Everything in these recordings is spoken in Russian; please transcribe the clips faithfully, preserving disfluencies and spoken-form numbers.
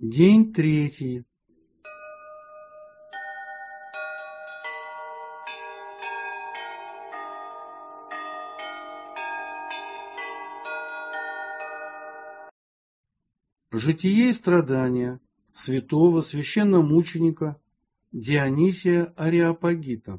День третий. Житие и страдания святого священномученика Дионисия Ареопагита.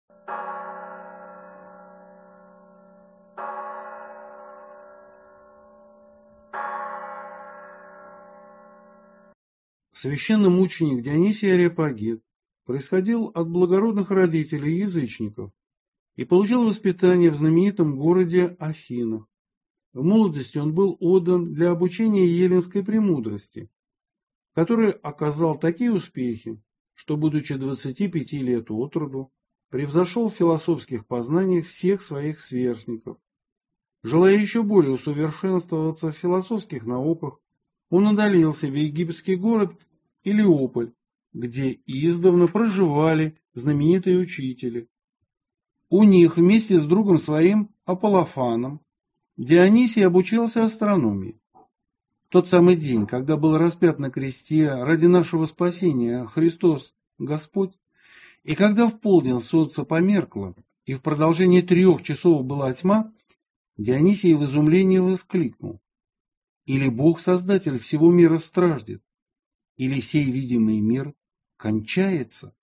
Священномученик Дионисий Ареопагит происходил от благородных родителей язычников и получил воспитание в знаменитом городе Афинах. В молодости он был отдан для обучения эллинской премудрости, который оказал такие успехи, что, будучи двадцати пяти лет от роду, превзошел в философских познаниях всех своих сверстников. Желая еще более усовершенствоваться в философских науках, он удалился в египетский город Илиополь, где издавна проживали знаменитые учители. У них вместе с другом своим Аполлофаном Дионисий обучался астрономии. В тот самый день, когда был распят на кресте ради нашего спасения Христос Господь, и когда в полдень солнце померкло, и в продолжении трех часов была тьма, Дионисий в изумлении воскликнул: «Или Бог-создатель всего мира страждет, или сей видимый мир кончается?»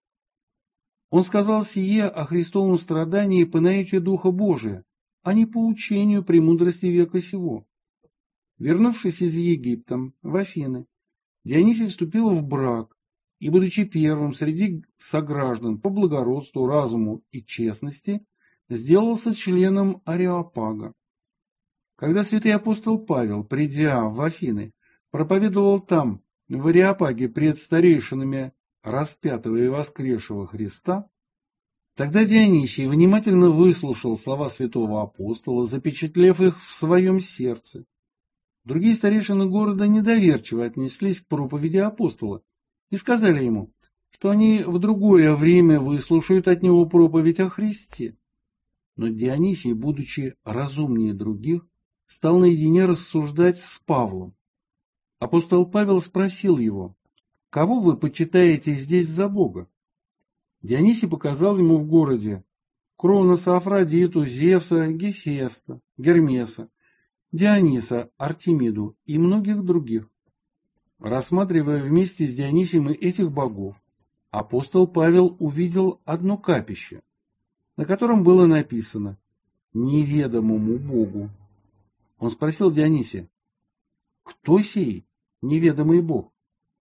Он сказал сие о Христовом страдании по наитию Духа Божия, а не по учению премудрости века сего. Вернувшись из Египта в Афины, Дионисий вступил в брак и, будучи первым среди сограждан по благородству, разуму и честности, сделался членом Ареопага. Когда святый апостол Павел, придя в Афины, проповедовал там, в Ареопаге, пред старейшинами распятого и воскресшего Христа, тогда Дионисий внимательно выслушал слова святого апостола, запечатлев их в своем сердце. Другие старейшины города недоверчиво отнеслись к проповеди апостола и сказали ему, что они в другое время выслушают от него проповедь о Христе. Но Дионисий, будучи разумнее других, стал наедине рассуждать с Павлом. Апостол Павел спросил его: «Кого вы почитаете здесь за Бога?» Дионисий показал ему в городе Кроноса, Афродиту, Зевса, Гефеста, Гермеса, Диониса, Артемиду и многих других. Рассматривая вместе с Дионисием этих богов, апостол Павел увидел одно капище, на котором было написано «Неведомому Богу». Он спросил Дионисия: «Кто сей неведомый Бог?»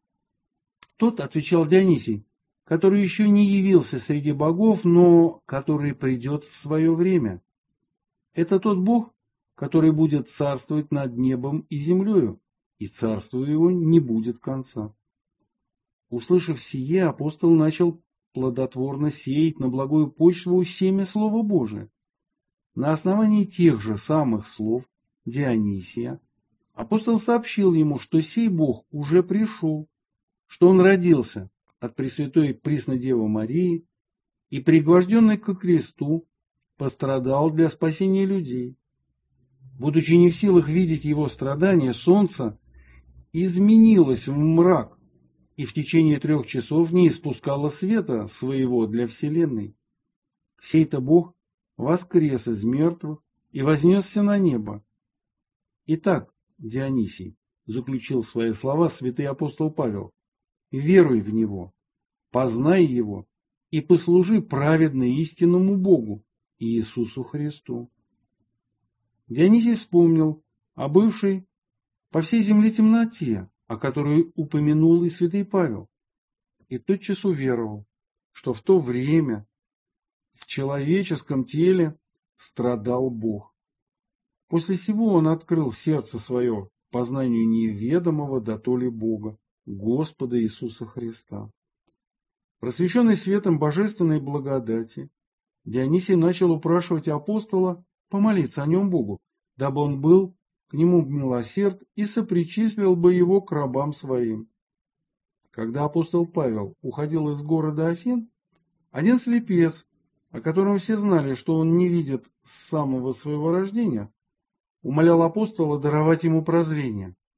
Тот отвечал Дионисий: «Который еще не явился среди богов, но который придет в свое время. Это тот Бог, который будет царствовать над небом и землею, и царству его не будет конца». Услышав сие, апостол начал плодотворно сеять на благую почву семя Слова Божия. На основании тех же самых слов Дионисия апостол сообщил ему, что сей Бог уже пришел, что он родился от Пресвятой Преснодевы Марии и, пригвожденный ко кресту, пострадал для спасения людей. Будучи не в силах видеть его страдания, солнце изменилось в мрак и в течение трех часов не испускало света своего для вселенной. Сей-то Бог воскрес из мертвых и вознесся на небо. Итак, Дионисий, заключил свои слова святый апостол Павел, веруй в Него, познай Его и послужи праведно истинному Богу, Иисусу Христу. Дионисий вспомнил о бывшей по всей земле темноте, о которой упомянул и святый Павел, и тотчас уверовал, что в то время в человеческом теле страдал Бог. После сего он открыл сердце свое познанию неведомого дотоле Бога, Господа Иисуса Христа. Просвещенный светом божественной благодати, Дионисий начал упрашивать апостола помолиться о нем Богу, дабы он был к нему милосерд и сопричислил бы его к рабам своим. Когда апостол Павел уходил из города Афин, один слепец, о котором все знали, что он не видит с самого своего рождения, умолял апостола даровать ему прозрение.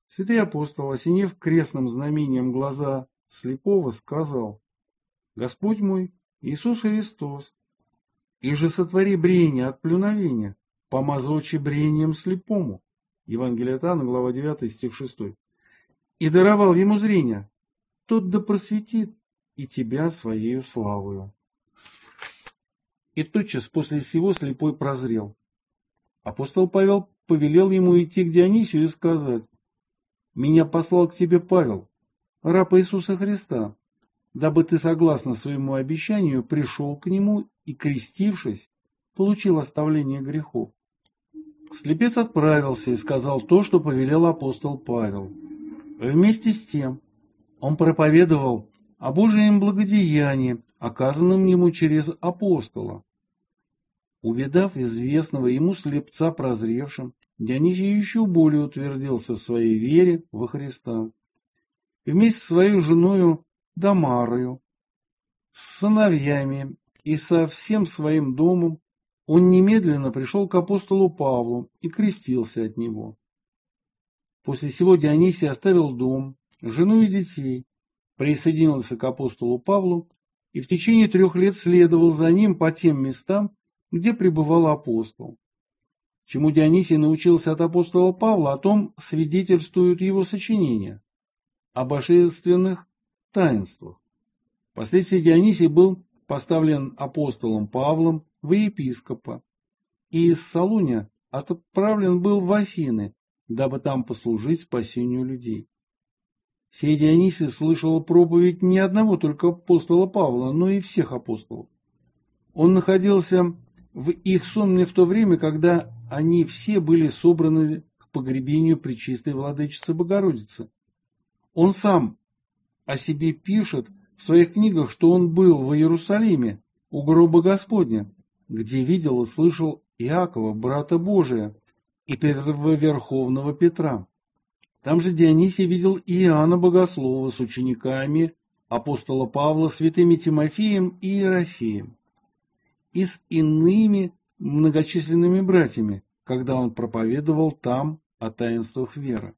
Святый апостол, осенив крестным знамением глаза слепого, сказал: «Господь мой, Иисус Христос, и же сотвори брение от плюновения, помазочи брением слепому». Евангелие от Иоанна, глава девятая, стих шестой. «И даровал ему зрение, тот да просветит и тебя своею славою». И тотчас после сего слепой прозрел. Апостол Павел повелел ему идти к Дионисию и сказать: «Меня послал к тебе Павел, раб Иисуса Христа, дабы ты, согласно своему обещанию, пришел к нему и, крестившись, получил оставление грехов». Слепец отправился и сказал то, что повелел апостол Павел. Вместе с тем он проповедовал о Божьем благодеянии, оказанном ему через апостола. Увидав известного ему слепца прозревшим, Дионисий еще более утвердился в своей вере во Христа. И вместе со своей женою Дамарою, с сыновьями и со всем своим домом он немедленно пришел к апостолу Павлу и крестился от него. После сего Дионисий оставил дом, жену и детей, присоединился к апостолу Павлу и в течение трех лет следовал за ним по тем местам, где пребывал апостол. Чему Дионисий научился от апостола Павла, о том свидетельствуют его сочинения о божественных таинствах. Впоследствии Дионисий был поставлен апостолом Павлом во епископа и из Салуния отправлен был в Афины, дабы там послужить спасению людей. Сей Дионисий слышал проповедь не одного только апостола Павла, но и всех апостолов. Он находился в их сонме в то время, когда они все были собраны к погребению Пречистой Владычицы Богородицы. Он сам о себе пишет в своих книгах, что он был в Иерусалиме у гроба Господня, где видел и слышал Иакова, брата Божия, и первоверховного Петра. Там же Дионисий видел и Иоанна Богослова с учениками апостола Павла, святыми Тимофеем и Иерофеем, и с иными многочисленными братьями, когда он проповедовал там о таинствах веры.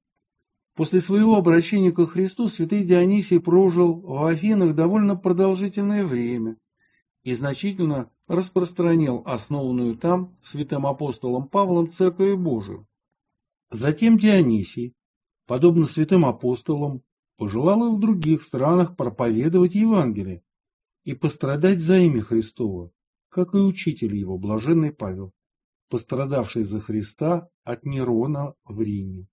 После своего обращения ко Христу святый Дионисий прожил в Афинах довольно продолжительное время и значительно распространил основанную там святым апостолом Павлом Церковь Божию. Затем Дионисий, подобно святым апостолам, пожелал и в других странах проповедовать Евангелие и пострадать за имя Христово, как и учитель его, блаженный Павел, пострадавший за Христа от Нерона в Риме.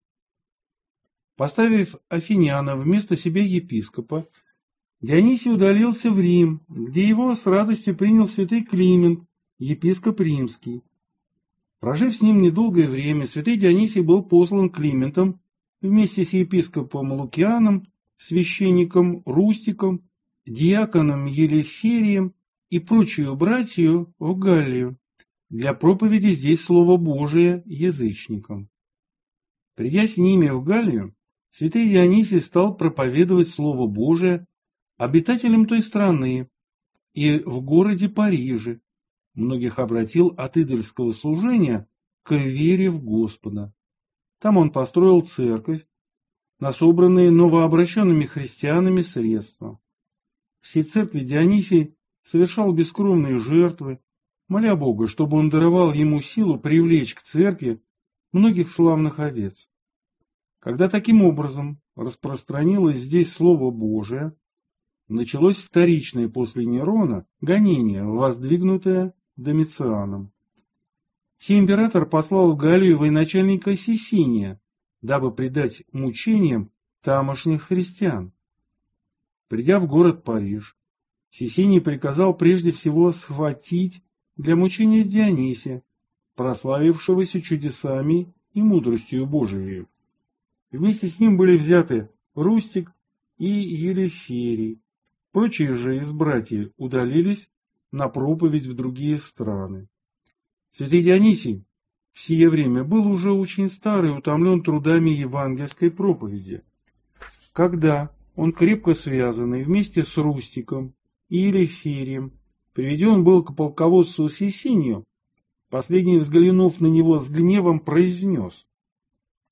Поставив афиняна вместо себя епископа, Дионисий удалился в Рим, где его с радостью принял святый Климент, епископ римский. Прожив с ним недолгое время, святый Дионисий был послан Климентом вместе с епископом Лукианом, священником Рустиком, диаконом Елеферием и прочую братью в Галлию для проповеди здесь Слова Божия язычникам. Придя с ними в Галлию, святый Дионисий стал проповедовать Слово Божие обитателям той страны и в городе Париже. Многих обратил от идольского служения к вере в Господа. Там он построил церковь на собранные новообращенными христианами средства. В сей церкви Дионисий совершал бескровные жертвы, моля Бога, чтобы он даровал ему силу привлечь к церкви многих славных овец. Когда таким образом распространилось здесь Слово Божие, началось вторичное после Нерона гонение, воздвигнутое Домицианом. Сей император послал в Галлию военачальника Сисиния, дабы предать мучениям тамошних христиан. Придя в город Париж, Сисиний приказал прежде всего схватить для мучения Дионисия, прославившегося чудесами и мудростью Божией. Вместе с ним были взяты Рустик и Елеферий. Прочие же из братьев удалились на проповедь в другие страны. Святый Дионисий в сие время был уже очень старый и утомлен трудами евангельской проповеди. Когда он, крепко связанный вместе с Рустиком и Елеферием, приведен был к полководцу Сисинию, последний, взглянув на него с гневом, произнес: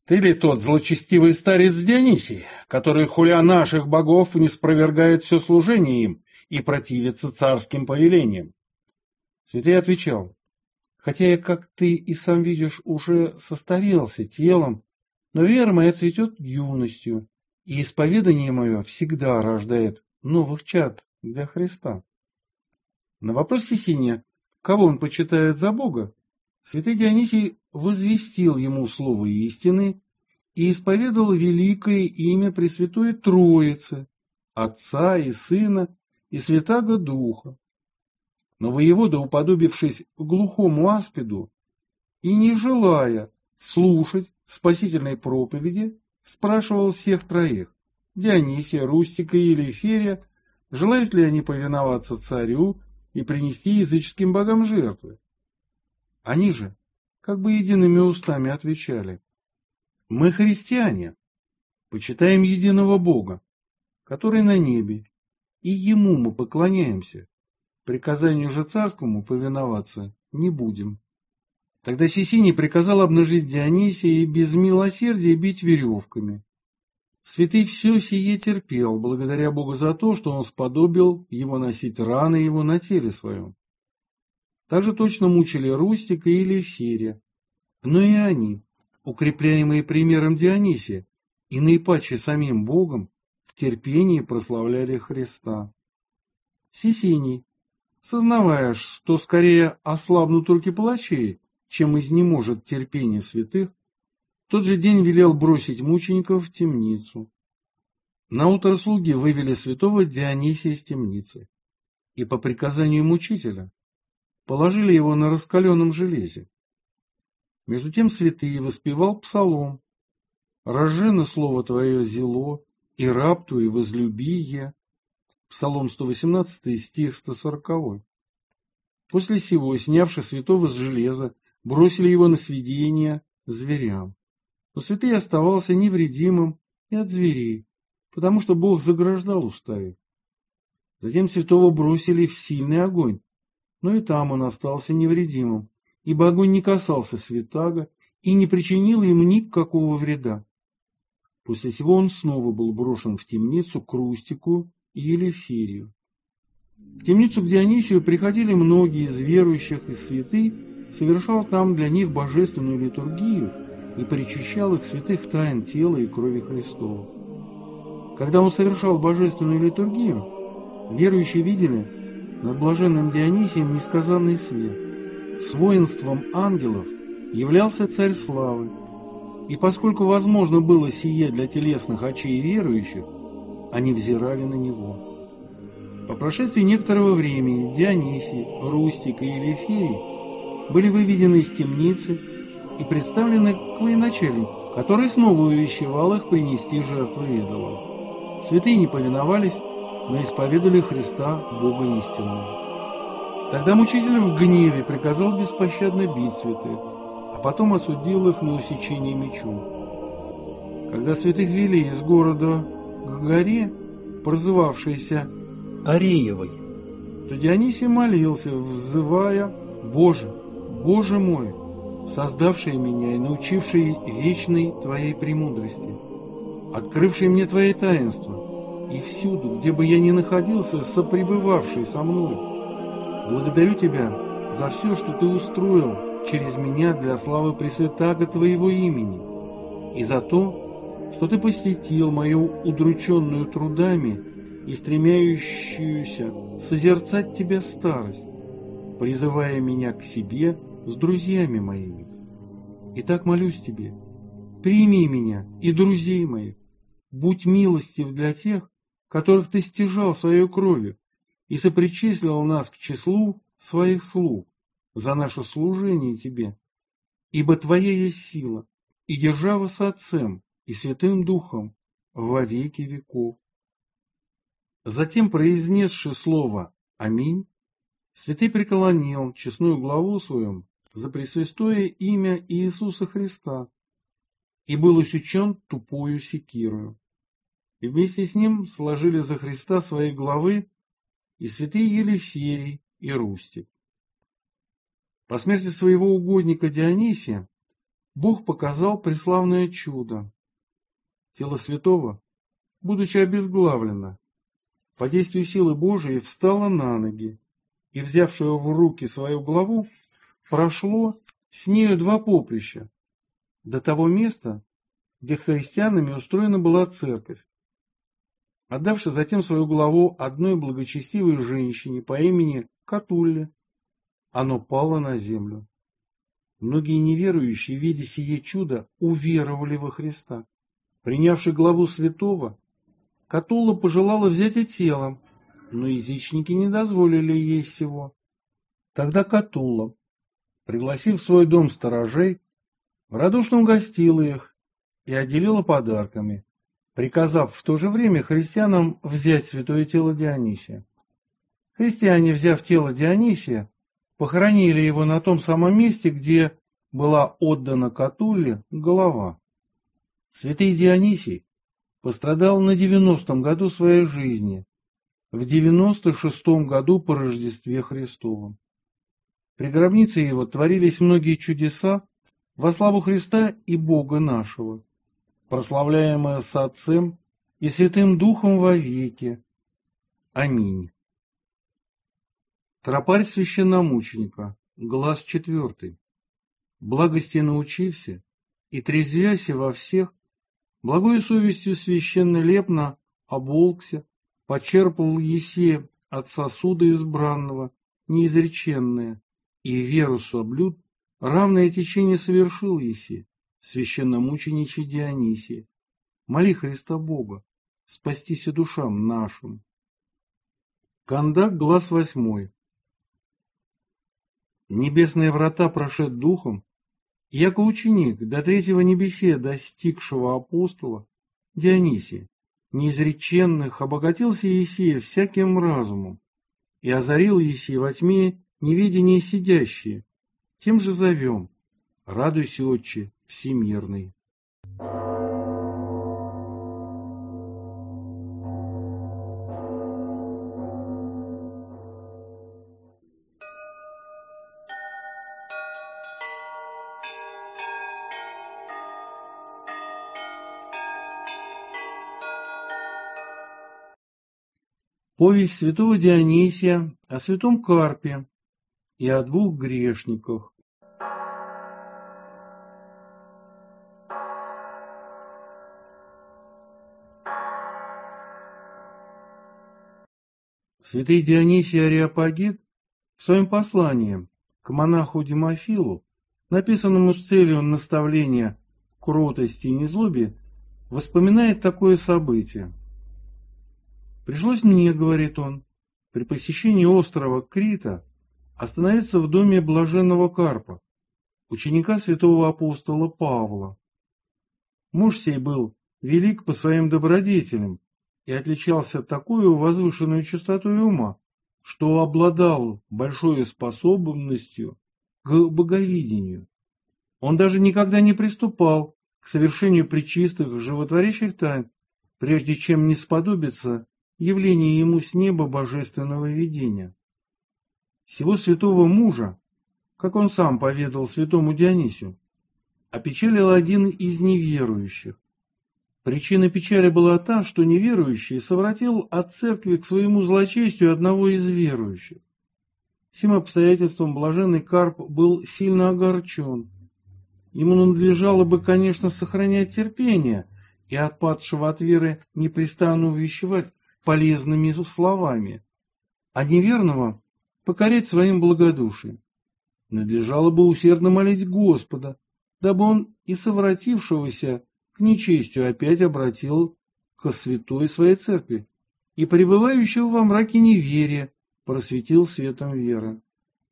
Ты ли тот злочестивый старец Дионисий, который, хуля наших богов, не спровергает все служение им и противится царским повелениям? Святый отвечал: хотя я, как ты и сам видишь, уже состарелся телом, но вера моя цветет юностью, и исповедание мое всегда рождает новых чад для Христа. На вопрос Сесения, кого он почитает за Бога, святый Дионисий возвестил ему слово истины и исповедовал великое имя Пресвятой Троицы, Отца и Сына и Святаго Духа. Но воевода, уподобившись глухому аспиду и не желая слушать спасительной проповеди, спрашивал всех троих, Дионисия, Рустика и Елеферия, желают ли они повиноваться царю и принести языческим богам жертвы. Они же, как бы едиными устами, отвечали: мы христиане, почитаем единого Бога, который на небе, и Ему мы поклоняемся, приказанию же царскому повиноваться не будем. Тогда Сесений приказал обнажить Дионисия и без милосердия бить веревками. Святый все сие терпел, благодаря Богу за то, что он сподобил его носить раны его на теле своем. Также точно мучили Рустика и Елеферия, но и они, укрепляемые примером Дионисия и наипаче самим Богом, в терпении прославляли Христа. Сесений, сознавая, что скорее ослабнут руки палачей, чем изнеможет терпение святых, в тот же день велел бросить мучеников в темницу. Наутро слуги вывели святого Дионисия из темницы и по приказанию мучителя положили его на раскаленном железе. Между тем святый воспевал псалом: «Рожжено слово твое зело, и раб твой возлюби я». Псалом сто восемнадцатый, стих сто сороковой. После сего, снявши святого с железа, бросили его на съедение зверям. Но святый оставался невредимым и от зверей, потому что Бог заграждал уста их. Затем святого бросили в сильный огонь, но и там он остался невредимым, ибо огонь не касался святаго и не причинил ему никакого вреда. После сего он снова был брошен в темницу к Рустику и Елеферию. В темницу к Дионисию приходили многие из верующих, и святый совершал там для них божественную литургию и причащал их святых тайн тела и крови Христова. Когда он совершал божественную литургию, верующие видели над блаженным Дионисием несказанный свет. С воинством ангелов являлся Царь Славы, и поскольку возможно было сие для телесных очей верующих, они взирали на него. По прошествии некоторого времени Дионисий, Рустик и Елеферий были выведены из темницы и представлены к военачальнику, который снова увещевал их принести жертву идолам. Святые не повиновались, но исповедали Христа, Бога истинного. Тогда мучитель в гневе приказал беспощадно бить святых, а потом осудил их на усечение мечом. Когда святых вели из города к горе, прозывавшейся Ареевой, то Дионисий молился, взывая: «Боже, Боже мой, создавший меня и научивший вечной Твоей премудрости, открывший мне Твои таинства, и всюду, где бы я ни находился, сопребывавший со мной, благодарю Тебя за все, что Ты устроил через меня для славы Пресвятаго Твоего имени, и за то, что Ты посетил мою удрученную трудами и стремящуюся созерцать Тебя старость, призывая меня к себе с друзьями моими. Итак, молюсь Тебе, прими меня и друзей моих, будь милостив для тех, которых Ты стяжал своей кровью и сопричислил нас к числу своих слуг за наше служение Тебе, ибо Твоя есть сила и держава с Отцем и Святым Духом во веки веков». Затем, произнесши слово «Аминь», святый преклонил честную главу свою за пресвятое имя Иисуса Христа и был усечен тупою секирою. И вместе с ним сложили за Христа свои главы и святые Елеферий и Рустик. По смерти своего угодника Дионисия Бог показал преславное чудо. Тело святого, будучи обезглавлено, по действию силы Божией встало на ноги, и, взявшее в руки свою главу, прошло с нею два поприща до того места, где христианами устроена была церковь. Отдавши затем свою главу одной благочестивой женщине по имени Катулле, оно пало на землю. Многие неверующие, видя сие чудо, уверовали во Христа. Принявши главу святого, Катулла пожелала взять и тело, но язычники не дозволили ей сего. Тогда Катулла, пригласив в свой дом сторожей, радушно угостила их и отделила подарками, приказав в то же время христианам взять святое тело Дионисия. Христиане, взяв тело Дионисия, похоронили его на том самом месте, где была отдана Катулле голова. Святый Дионисий пострадал на девяностом году своей жизни, в девяносто шестом году по Рождестве Христовом. При гробнице его творились многие чудеса во славу Христа и Бога нашего, прославляемое с Отцем и Святым Духом вовеки. Аминь. Тропарь священномученика, глаз четвертый. Благости научився и трезвяся во всех, благою совестью священно лепно оболкся, почерпал еси от сосуда избранного, неизреченное, и веру соблюд, равное течение совершил еси, священномучениче Дионисий. Моли Христа Бога, спастися душам нашим. Кондак, глаз восьмой. Небесные врата прошед духом, яко ученик до третьего небесе достигшего апостола Дионисия, неизреченных, обогатился Есия всяким разумом, и озарил Есия во тьме неведение сидящие. Тем же зовем: радуйся, Отче всемирный. Повесть святого Дионисия о святом Карпе и о двух грешниках. Святый Дионисий Ареопагит в своем послании к монаху Демофилу, написанному с целью наставления в кротости и незлобе, вспоминает такое событие. «Пришлось мне, — говорит он, — при посещении острова Крита остановиться в доме блаженного Карпа, ученика святого апостола Павла. Муж сей был велик по своим добродетелям и отличался такой возвышенной чистотой ума, что обладал большой способностью к боговидению. Он даже никогда не приступал к совершению пречистых животворящих тайн, прежде чем не сподобиться явление ему с неба божественного видения. Сего святого мужа, как он сам поведал святому Дионисию, опечалил один из неверующих. Причина печали была та, что неверующий совратил от церкви к своему злочестию одного из верующих. Сим обстоятельством блаженный Карп был сильно огорчен. Ему надлежало бы, конечно, сохранять терпение и отпадшего от веры непрестанно увещевать полезными словами, а неверного покорять своим благодушием. Надлежало бы усердно молить Господа, дабы он и совратившегося к нечестию опять обратил ко святой своей церкви и пребывающего во мраке неверия просветил светом веры.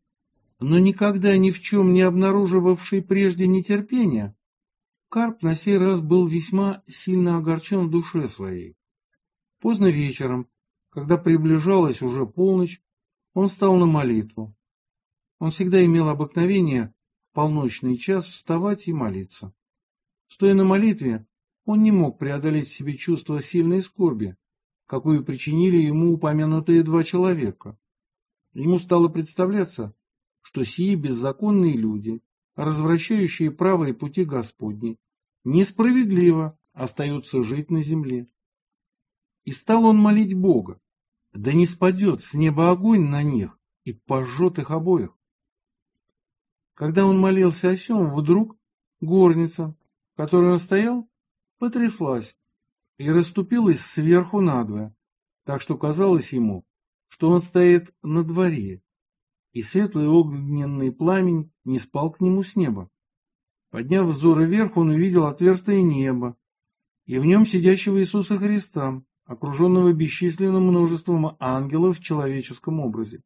Но никогда ни в чем не обнаруживавший прежде нетерпения, Карп на сей раз был весьма сильно огорчен в душе своей. Поздно вечером, когда приближалась уже полночь, он встал на молитву. Он всегда имел обыкновение в полночный час вставать и молиться. Стоя на молитве, он не мог преодолеть в себе чувство сильной скорби, какую причинили ему упомянутые два человека. Ему стало представляться, что сии беззаконные люди, развращающие правые пути Господни, несправедливо остаются жить на земле. И стал он молить Бога, да не спадет с неба огонь на них и пожжет их обоих. Когда он молился о сем, вдруг горница, в которой он стоял, потряслась и расступилась сверху надвое, так что казалось ему, что он стоит на дворе, и светлый огненный пламень не спал к нему с неба. Подняв взоры вверх, он увидел отверстие неба, и в нем сидящего Иисуса Христа, окруженного бесчисленным множеством ангелов в человеческом образе.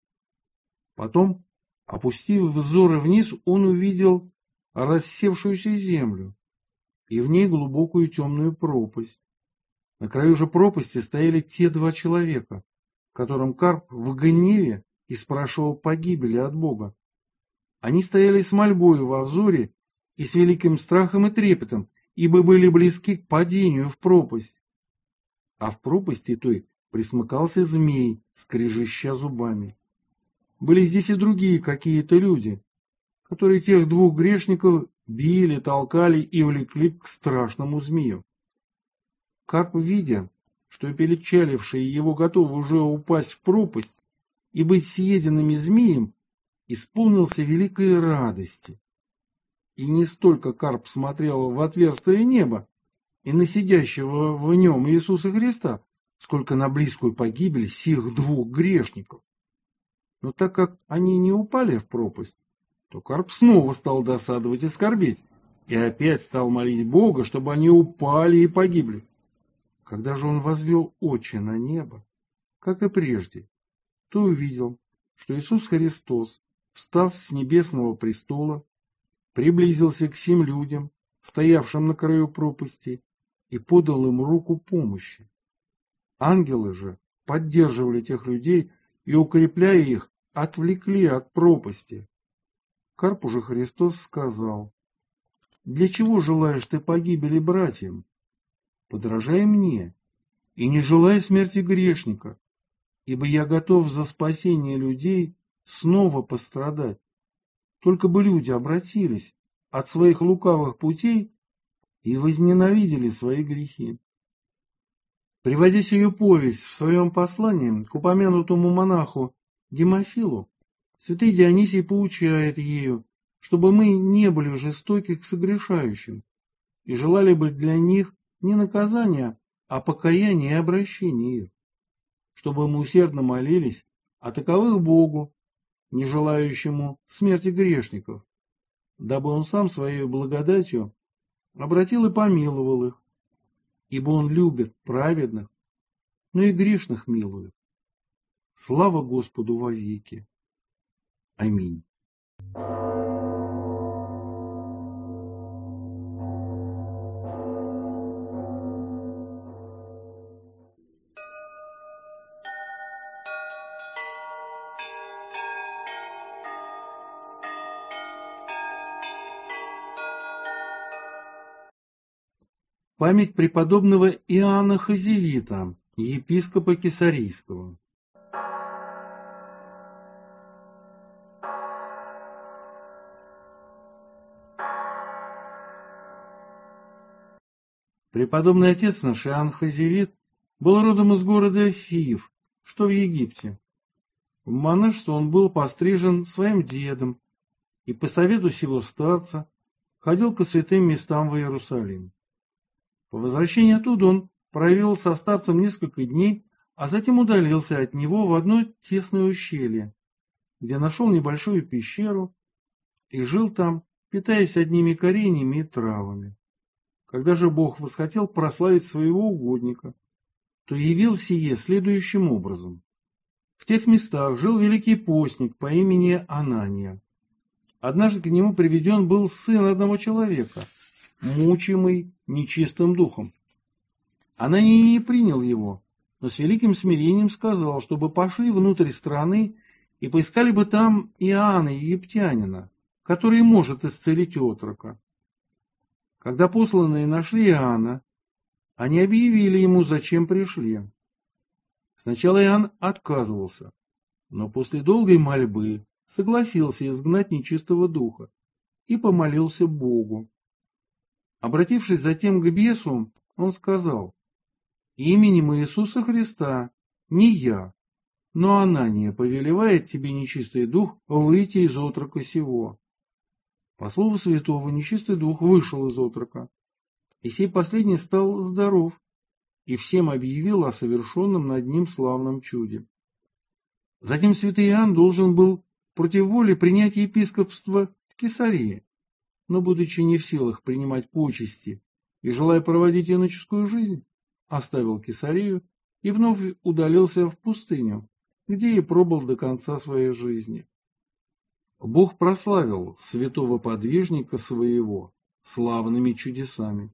Потом, опустив взоры вниз, он увидел рассевшуюся землю, и в ней глубокую темную пропасть. На краю же пропасти стояли те два человека, которым Карп в гневе и спрашивал погибели от Бога. Они стояли с мольбою во взоре и с великим страхом и трепетом, ибо были близки к падению в пропасть. А в пропасти той присмыкался змей, скрежеща зубами. Были здесь и другие какие-то люди, которые тех двух грешников били, толкали и влекли к страшному змею. Карп, видя, что перечалившие его готовы уже упасть в пропасть и быть съеденными змеем, исполнился великой радости. И не столько Карп смотрел в отверстие неба и на сидящего в нем Иисуса Христа, сколько на близкую погибель сих двух грешников. Но так как они не упали в пропасть, то Карп снова стал досадовать и скорбеть, и опять стал молить Бога, чтобы они упали и погибли. Когда же он возвел очи на небо, как и прежде, то увидел, что Иисус Христос, встав с небесного престола, приблизился к сим людям, стоявшим на краю пропасти, и подал им руку помощи. Ангелы же поддерживали тех людей и, укрепляя их, отвлекли от пропасти. Карпу же Христос сказал: «Для чего желаешь ты погибели братьям? Подражай мне и не желай смерти грешника, ибо я готов за спасение людей снова пострадать. Только бы люди обратились от своих лукавых путей и возненавидели свои грехи». Приводя сию повесть в своем послании к упомянутому монаху Демофилу, святый Дионисий поучает ею, чтобы мы не были жестоки к согрешающим и желали бы для них не наказания, а покаяния и обращения их, чтобы мы усердно молились о таковых Богу, не желающему смерти грешников, дабы Он сам Своей благодатью обратил и помиловал их, ибо Он любит праведных, но и грешных милует. Слава Господу вовеки. Аминь. Память преподобного Иоанна Хазевита, епископа Кесарийского. Преподобный отец наш Иоанн Хазевит был родом из города Фиев, что в Египте. В монашество он был пострижен своим дедом и по совету сего старца ходил ко святым местам в Иерусалим. По возвращении оттуда он провел со старцем несколько дней, а затем удалился от него в одно тесное ущелье, где нашел небольшую пещеру и жил там, питаясь одними кореньями и травами. Когда же Бог восхотел прославить своего угодника, то явил сие следующим образом. В тех местах жил великий постник по имени Анания. Однажды к нему приведен был сын одного человека, мучимый нечистым духом. Ананий не принял его, но с великим смирением сказал, чтобы пошли внутрь страны и поискали бы там Иоанна Египтянина, который может исцелить отрока. Когда посланные нашли Иоанна, они объявили ему, зачем пришли. Сначала Иоанн отказывался, но после долгой мольбы согласился изгнать нечистого духа и помолился Богу. Обратившись затем к бесу, он сказал: «Именем Иисуса Христа, не я, но Анания повелевает тебе, нечистый дух, выйти из отрока сего». По слову святого, нечистый дух вышел из отрока, и сей последний стал здоров, и всем объявил о совершенном над ним славном чуде. Затем святый Иоанн должен был против воли принять епископство в Кесарии, но, будучи не в силах принимать почести и желая проводить иноческую жизнь, оставил Кесарию и вновь удалился в пустыню, где и пробыл до конца своей жизни. Бог прославил святого подвижника своего славными чудесами.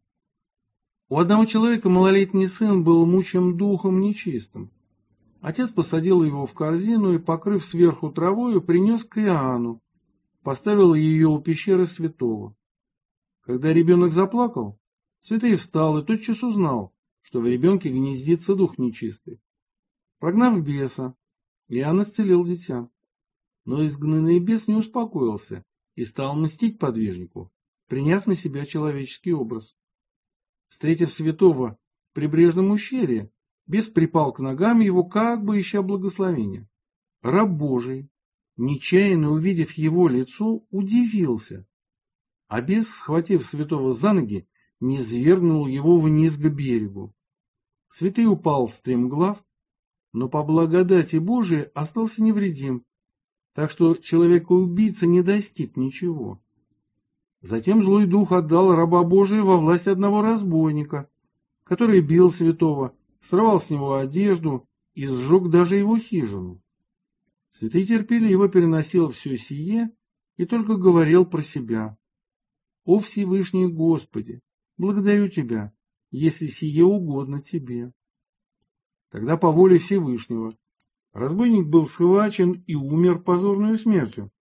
У одного человека малолетний сын был мучим духом нечистым. Отец посадил его в корзину и, покрыв сверху травою, принес к Иоанну, поставил ее у пещеры святого. Когда ребенок заплакал, святый встал и тотчас узнал, что в ребенке гнездится дух нечистый. Прогнав беса, Иоанн исцелил дитя. Но изгнанный бес не успокоился и стал мстить подвижнику, приняв на себя человеческий образ. Встретив святого в прибрежном ущелье, бес припал к ногам его, как бы ища благословения. Раб Божий, нечаянно увидев его лицо, удивился, а бес, схватив святого за ноги, низвергнул его вниз к берегу. Святый упал стремглав, но по благодати Божией остался невредим, так что человека-убийца не достиг ничего. Затем злой дух отдал раба Божия во власть одного разбойника, который бил святого, срывал с него одежду и сжег даже его хижину. Святый терпеливо переносил все сие и только говорил про себя: «О Всевышний Господи, благодарю Тебя, если сие угодно Тебе». Тогда по воле Всевышнего разбойник был схвачен и умер позорной смертью,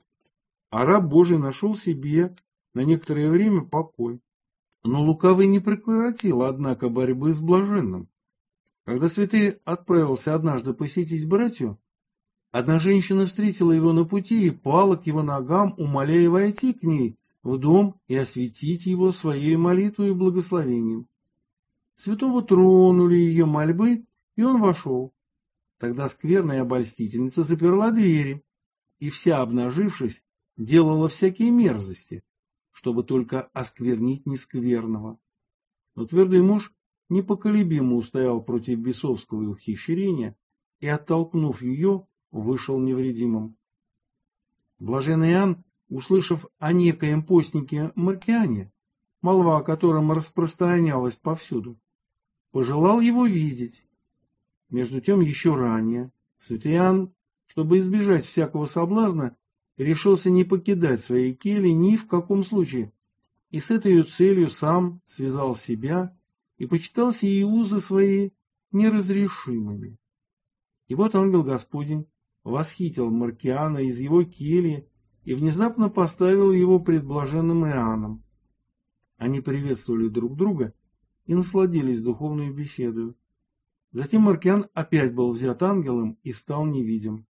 а раб Божий нашел себе на некоторое время покой. Но лукавый не прекратил, однако, борьбы с блаженным. Когда святый отправился однажды посетить братью, одна женщина встретила его на пути и пала к его ногам, умоляя войти к ней в дом и осветить его своей молитвой и благословением. Святого тронули ее мольбы, и он вошел. Тогда скверная обольстительница заперла двери, и вся, обнажившись, делала всякие мерзости, чтобы только осквернить нескверного. Но твердый муж непоколебимо устоял против бесовского ухищрения и, оттолкнув ее, вышел невредимым. Блаженный Иоанн, услышав о некоем постнике Маркиане, молва о котором распространялась повсюду, пожелал его видеть. Между тем, еще ранее святый Иоанн, чтобы избежать всякого соблазна, решился не покидать своей кельи ни в каком случае, и с этой целью сам связал себя и почитал сии узы свои неразрешимыми. И вот ангел Господень восхитил Маркиана из его кельи и внезапно поставил его пред блаженным Иоанном. Они приветствовали друг друга и насладились духовной беседой. Затем Маркиан опять был взят ангелом и стал невидим.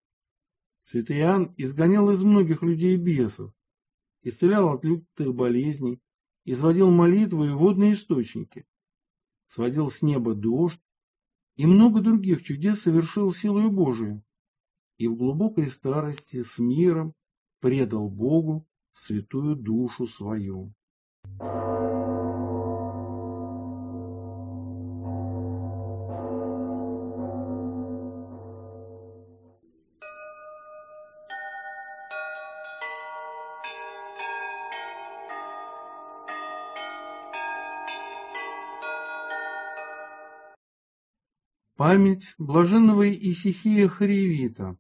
Святый Иоанн изгонял из многих людей бесов, исцелял от лютых болезней, изводил молитвы и водные источники, сводил с неба дождь и много других чудес совершил силою Божией, и в глубокой старости с миром предал Богу святую душу свою. Память блаженного Исихия Хоривита.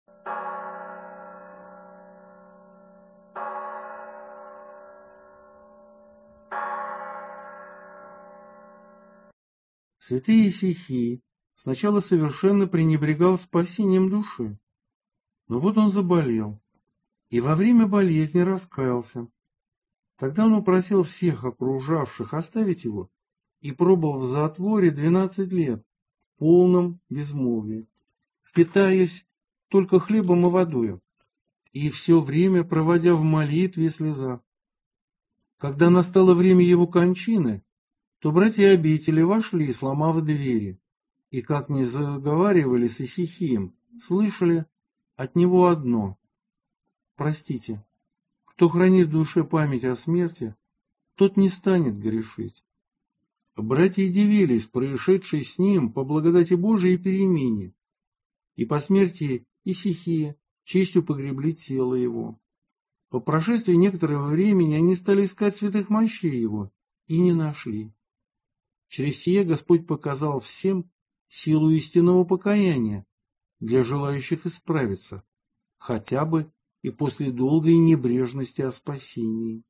Святый Исихий сначала совершенно пренебрегал спасением души, но вот он заболел и во время болезни раскаялся. Тогда он упросил всех окружавших оставить его и пробыл в затворе двенадцать лет в полном безмолвии, питаясь только хлебом и водою. и все время проводя в молитве и слезах. Когда настало время его кончины, то братья обители вошли, сломав двери, и, как ни заговаривали с Исихием, слышали от него одно: «Простите, кто хранит в душе память о смерти, тот не станет грешить». Братья дивились происшедшей с ним по благодати Божией перемене, и по смерти Исихия честью погребли тело его. По прошествии некоторого времени они стали искать святых мощей его и не нашли. Через сие Господь показал всем силу истинного покаяния для желающих исправиться, хотя бы и после долгой небрежности о спасении.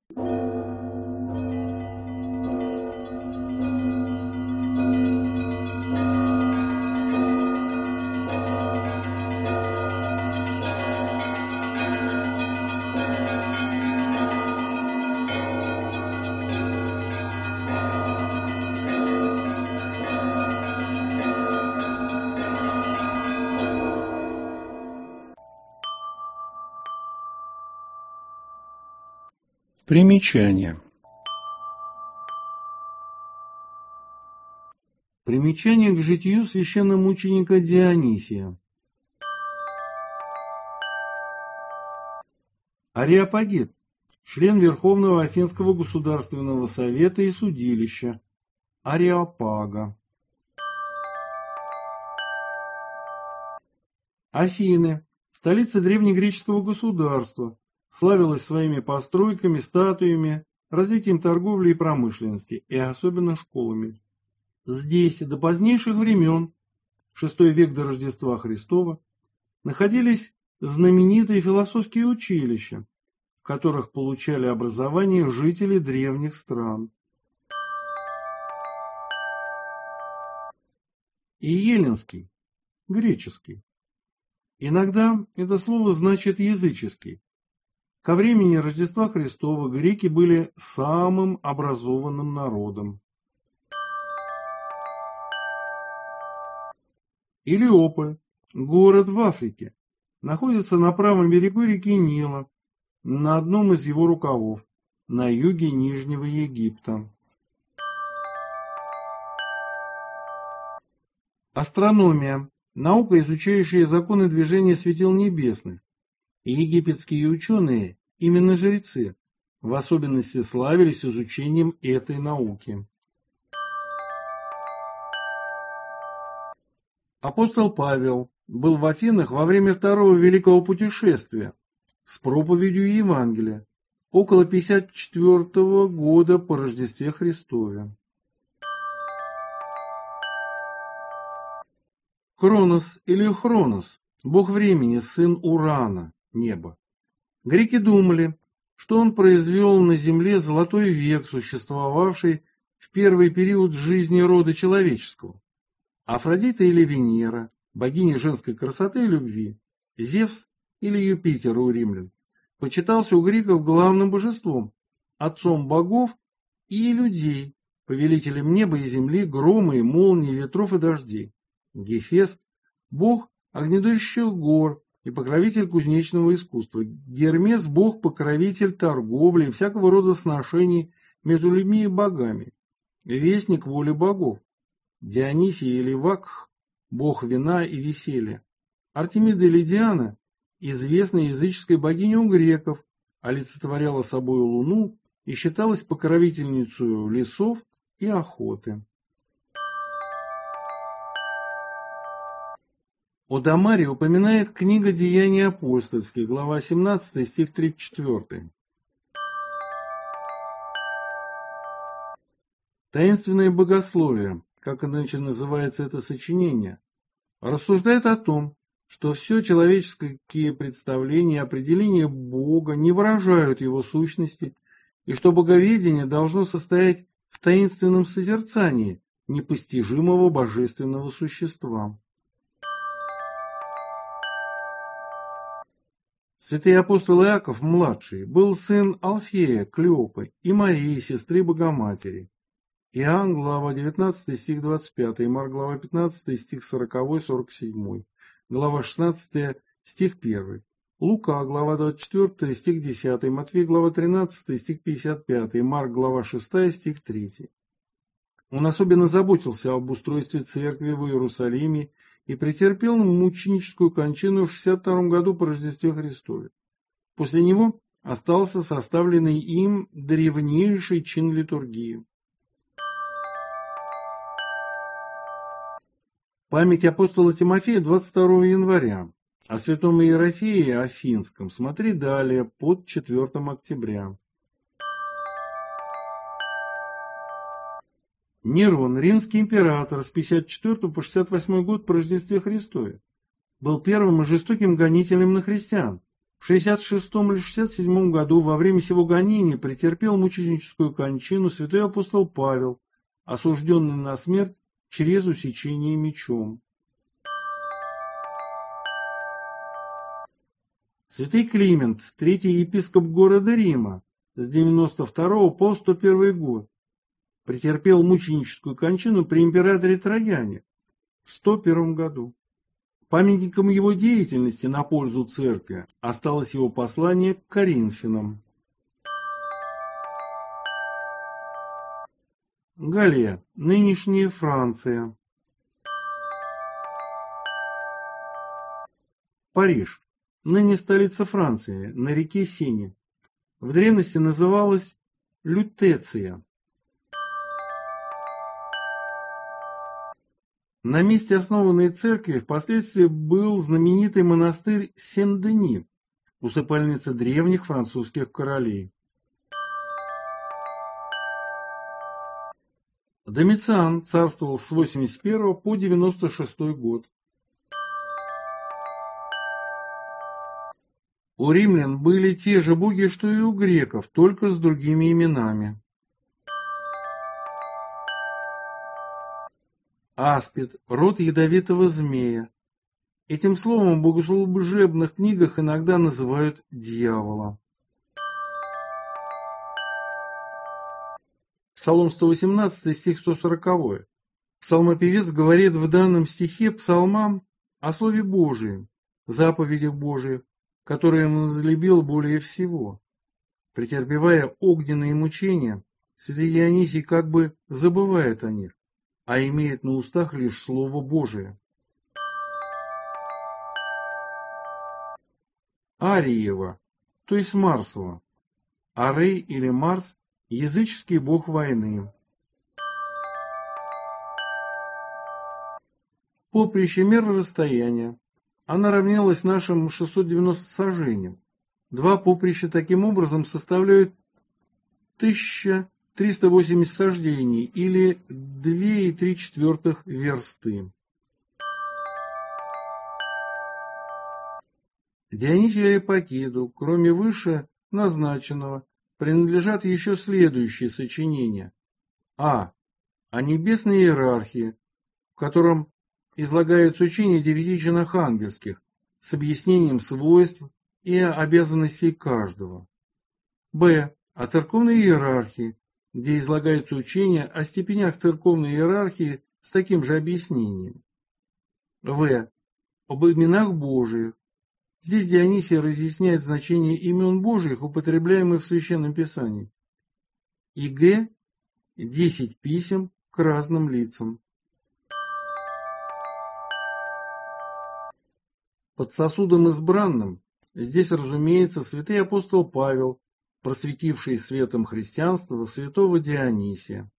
Примечание. Примечание к житию священномученика Дионисия. Ареопагит, член Верховного Афинского государственного совета и судилища, Ареопага. Афины, столица древнегреческого государства, славилась своими постройками, статуями, развитием торговли и промышленности, и особенно школами. Здесь до позднейших времен, шестой век до Рождества Христова, находились знаменитые философские училища, в которых получали образование жители древних стран. И эллинский, греческий. Иногда это слово значит языческий. Ко времени Рождества Христова греки были самым образованным народом. Илиополь, город в Африке, находится на правом берегу реки Нила, на одном из его рукавов, на юге Нижнего Египта. Астрономия, наука, изучающая законы движения светил небесных. И египетские ученые, именно жрецы, в особенности славились изучением этой науки. Апостол Павел был в Афинах во время второго великого путешествия с проповедью Евангелия около пятьдесят четвёртого года по Рождестве Христове. Хронос или Хронос, бог времени, сын Урана, небо. Греки думали, что он произвел на земле золотой век, существовавший в первый период жизни рода человеческого. Афродита или Венера, богиня женской красоты и любви, Зевс или Юпитер у римлян, почитался у греков главным божеством, отцом богов и людей, повелителем неба и земли, грома и молний, ветров и дождей. Гефест – бог огнедышащих гор и покровитель кузнечного искусства. Гермес – бог-покровитель торговли и всякого рода сношений между людьми и богами. Вестник воли богов. Дионисий или Вакх – бог вина и веселья. Артемида или Диана – известная языческая богиня у греков, олицетворяла собой луну и считалась покровительницей лесов и охоты. О Дамаре упоминает книга «Деяний апостольских», глава семнадцатая, стих тридцать четвёртый. Таинственное богословие, как иначе называется это сочинение, рассуждает о том, что все человеческие представления и определения Бога не выражают его сущности, и что боговедение должно состоять в таинственном созерцании непостижимого божественного существа. Святый апостол Иаков, младший, был сын Алфея, Клеопы и Марии, сестры Богоматери. Иоанн, глава девятнадцатая, стих двадцать пятый, Марк, глава пятнадцатая, стих сороковой сорок седьмой, глава шестнадцатая, стих первый. Лука, глава двадцать четвёртая, стих десятый, Матфей, глава тринадцатая, стих пятьдесят пятый, Марк, глава шестая, стих третий. Он особенно заботился об устройстве церкви в Иерусалиме и претерпел мученическую кончину в шестьдесят втором году по Рождестве Христове. После него остался составленный им древнейший чин литургии. Память апостола Тимофея двадцать второго января. О святом Иерофее Афинском смотри далее, под четвёртым октября. Нерон, римский император, с пятьдесят четвёртого по шестьдесят восьмой год по Рождестве Христове, был первым и жестоким гонителем на христиан. В шестьдесят шестом или шестьдесят седьмом году во время сего гонения претерпел мученическую кончину святой апостол Павел, осужденный на смерть через усечение мечом. Святый Климент, третий епископ города Рима, с девяносто второго по сто первый год, претерпел мученическую кончину при императоре Трояне в сто первом году. Памятником его деятельности на пользу церкви осталось его послание к Коринфянам. Галлия, нынешняя Франция. Париж, ныне столица Франции, на реке Сене. В древности называлась Лютеция. На месте основанной церкви впоследствии был знаменитый монастырь Сен-Дени, усыпальница древних французских королей. Домициан царствовал с восемьдесят первого по девяносто шестой год. У римлян были те же боги, что и у греков, только с другими именами. Аспид, род ядовитого змея. Этим словом в богослужебных книгах иногда называют дьявола. Псалом сто восемнадцатый, стих сто сороковой. Псалмопевец говорит в данном стихе псалмам о Слове Божием, заповедях Божиих, которые он возлюбил более всего. Претерпевая огненные мучения, святый Дионисий как бы забывает о них, а имеет на устах лишь Слово Божие. Ариева, то есть Марсова. Арей или Марс – языческий бог войны. Поприще мера расстояния. Она равнялась нашим шестьсот девяноста сажениям. Два поприща таким образом составляют тысяча триста восемьдесят саждений или две и три четвертых версты. Дионисию Ареопагиту, кроме выше назначенного, принадлежат еще следующие сочинения. А. О небесной иерархии, в котором излагается учение девяти чинах ангельских с объяснением свойств и обязанностей каждого. Б. О церковной иерархии, где излагается учение о степенях церковной иерархии с таким же объяснением. В. Об именах Божиих. Здесь Дионисий разъясняет значение имен Божиих, употребляемых в Священном Писании. И Г. Десять писем к разным лицам. Под сосудом избранным здесь, разумеется, святый апостол Павел, просветивший светом христианства святого Дионисия.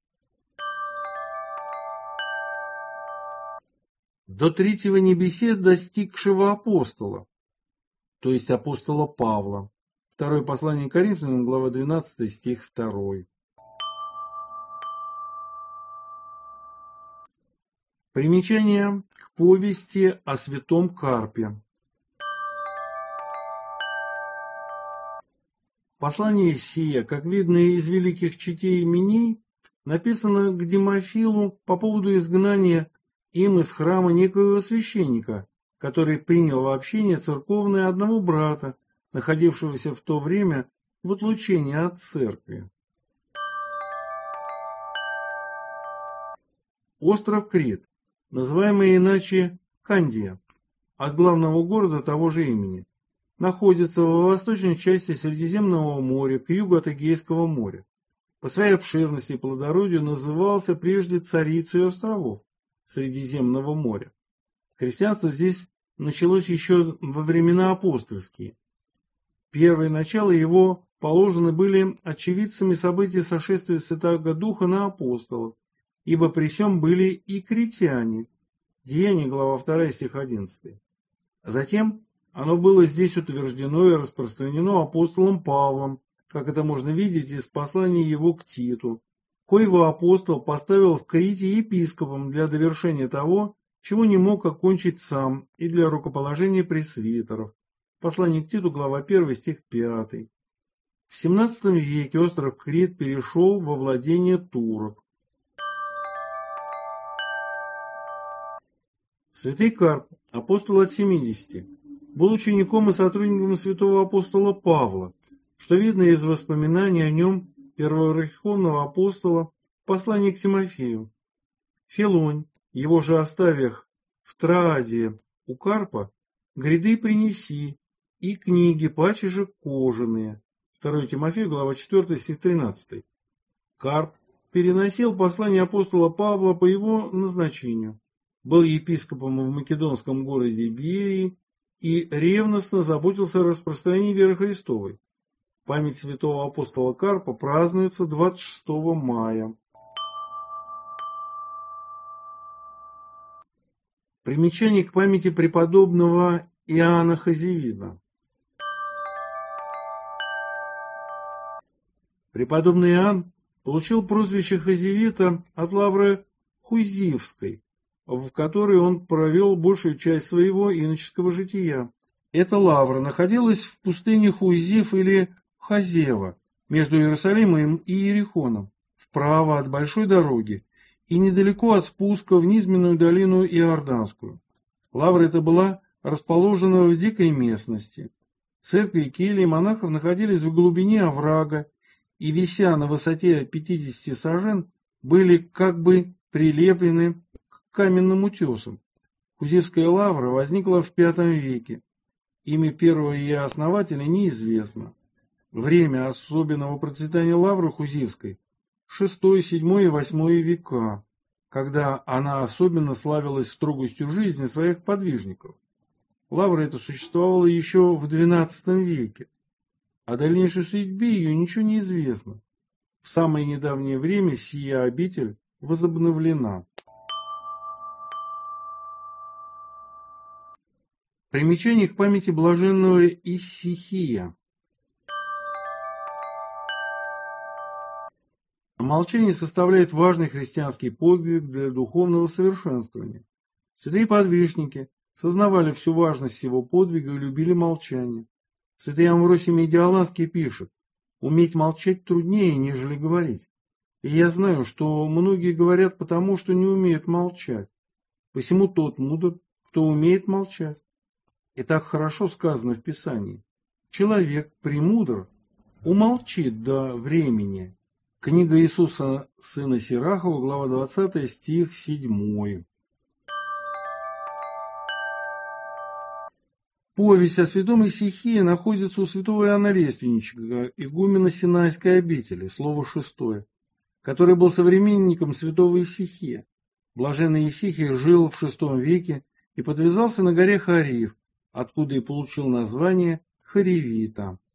До третьего небесе достигшего апостола, то есть апостола Павла. Второе послание к Коринфянам, глава двенадцатая, стих второй. Примечание к повести о святом Карпе. Послание сие, как видно из великих чтей имений, написано к Демофилу по поводу изгнания им из храма некоего священника, который принял в общение церковное одного брата, находившегося в то время в отлучении от церкви. Остров Крит, называемый иначе Кандия, от главного города того же имени, находится во восточной части Средиземного моря, к югу от Эгейского моря. По своей обширности и плодородию назывался прежде царицей островов Средиземного моря. Христианство здесь началось еще во времена апостольские. Первые начала его положены были очевидцами событий сошествия Святаго Духа на апостолов, ибо при сем были и критяне. Деяния, глава вторая, стих одиннадцатый. Затем оно было здесь утверждено и распространено апостолом Павлом, как это можно видеть из послания его к Титу, коего апостол поставил в Крите епископом для довершения того, чего не мог окончить сам, и для рукоположения пресвитеров. Послание к Титу, глава первая, стих пятый. В семнадцатом веке остров Крит перешел во владение турок. Святый Карп, апостол от семидесяти, был учеником и сотрудником святого апостола Павла, что видно из воспоминаний о нем первоверховного апостола в послании к Тимофею. Филонь, его же оставив в Трааде у Карпа, гряды принеси, и книги, паче же кожаные. второе Тимофею, глава четвёртая, стих тринадцатый. Карп переносил послание апостола Павла по его назначению, был епископом в македонском городе Берии и ревностно заботился о распространении веры Христовой. Память святого апостола Карпа празднуется двадцать шестого мая. Примечание к памяти преподобного Иоанна Хазевида. Преподобный Иоанн получил прозвище Хазевита от лавры Хузивской, в которой он провел большую часть своего иноческого жития. Эта лавра находилась в пустыне Хуизив или Хазева, между Иерусалимом и Иерихоном, вправо от большой дороги и недалеко от спуска в низменную долину Иорданскую. Лавра эта была расположена в дикой местности. Церкви и кельи монахов находились в глубине оврага и, вися на высоте пятидесяти сажен, были как бы прилеплены к каменным утесам. Хузивская лавра возникла в пятом веке. Имя первого ее основателя неизвестно. Время особенного процветания лавры Хузивской – шестой, седьмой и восьмой века, когда она особенно славилась строгостью жизни своих подвижников. Лавра эта существовала еще в двенадцатом веке. О дальнейшей судьбе ее ничего не известно. В самое недавнее время сия обитель возобновлена. Примечание к памяти блаженного Исихия. Молчание составляет важный христианский подвиг для духовного совершенствования. Святые подвижники сознавали всю важность сего подвига и любили молчание. Святый Амвросий Медиаланский пишет: «Уметь молчать труднее, нежели говорить. И я знаю, что многие говорят потому, что не умеют молчать. Посему тот мудр, кто умеет молчать». И так хорошо сказано в Писании: «Человек премудр умолчит до времени». Книга Иисуса, сына Сирахова, глава двадцатая, стих седьмой. Повесть о святом Исихии находится у святого Иоанна Лиственничника, игумена Синайской обители, слово шестое, который был современником святого Исихия. Блаженный Исихий жил в шестом веке и подвязался на горе Харив, откуда и получил название Харевита.